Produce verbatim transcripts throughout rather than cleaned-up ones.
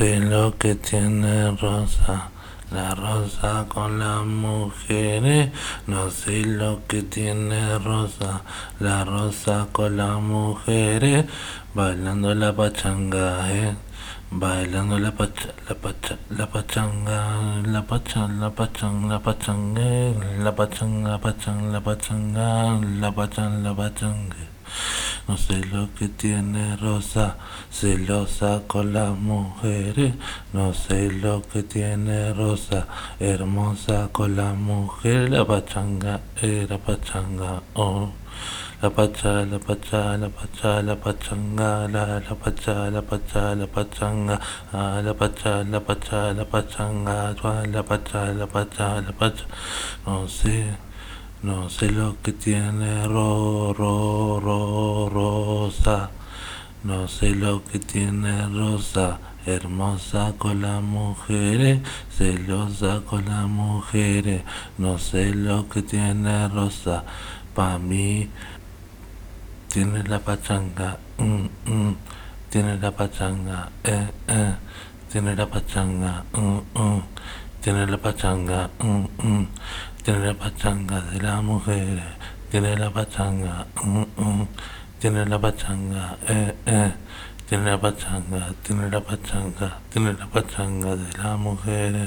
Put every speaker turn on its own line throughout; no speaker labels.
sé lo que tiene Rosa, la rosa con las mujeres. No sé lo que tiene Rosa, la rosa con las mujeres. Bailando la pachanga, eh. Bailando la pacha, la pacha, la pachanga, la pacha, la pachanga, la pachanga, la pachanga, pachanga, la pachanga, la pachanga, la pachanga. No sé lo que tiene Rosa, celosa con las mujeres. No sé lo que tiene Rosa, hermosa con las mujeres. La pachanga era pachanga, oh. La pacha, la pacha, la pacha, la pachanga, la, la pacha, la pacha, la pachanga, ah, la pacha, la pacha, la pachanga, la pacha, la pacha, la pacha. No sé. No sé lo que tiene ro, ro, ro, Rosa. No sé lo que tiene Rosa. Hermosa con las mujeres, celosa con las mujeres. No sé lo que tiene Rosa. Pa' mí tiene la pachanga. Mm, mm, tiene la pachanga. Eh, eh. Tiene la pachanga. Mm, mm, tiene la pachanga. Mm, mm. Tiene la pachanga de las mujeres, tiene la pachanga, uh, uh, tiene la pachanga, eh, eh, tiene la pachanga, tiene la pachanga, tiene la pachanga de las mujeres.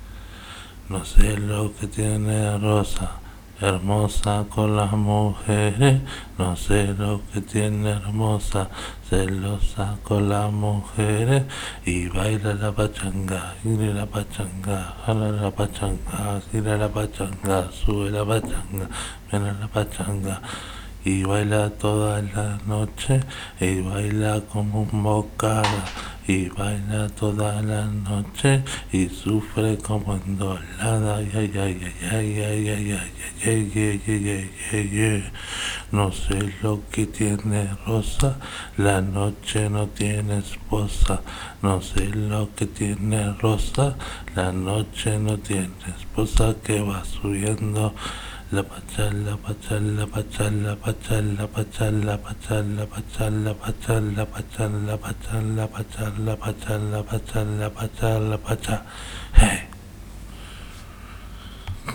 No sé lo que tiene Rosa, hermosa con las mujeres. No sé lo que tiene hermosa, celosa con las mujeres. Y baila la pachanga, gire la pachanga, jala la pachanga, gira la pachanga, sube la pachanga, viene la pachanga. Y baila toda la noche, y baila como un bocado. Y baila toda la noche y sufre como endolada. Ay, ay, ay, ay, ay, ay, ay, ay, ay, ay, ay, ay, ay. No sé lo que tiene Rosa, la noche no tiene esposa. No sé lo que tiene Rosa, la noche no tiene esposa. Que va subiendo la pacha, la pacha, la pacha, la pacha, la pacha, la pacha, la pacha, la pacha, la pacha, la pacha, la pacha, la pacha, la pacha, la pacha, la pacha. Hey.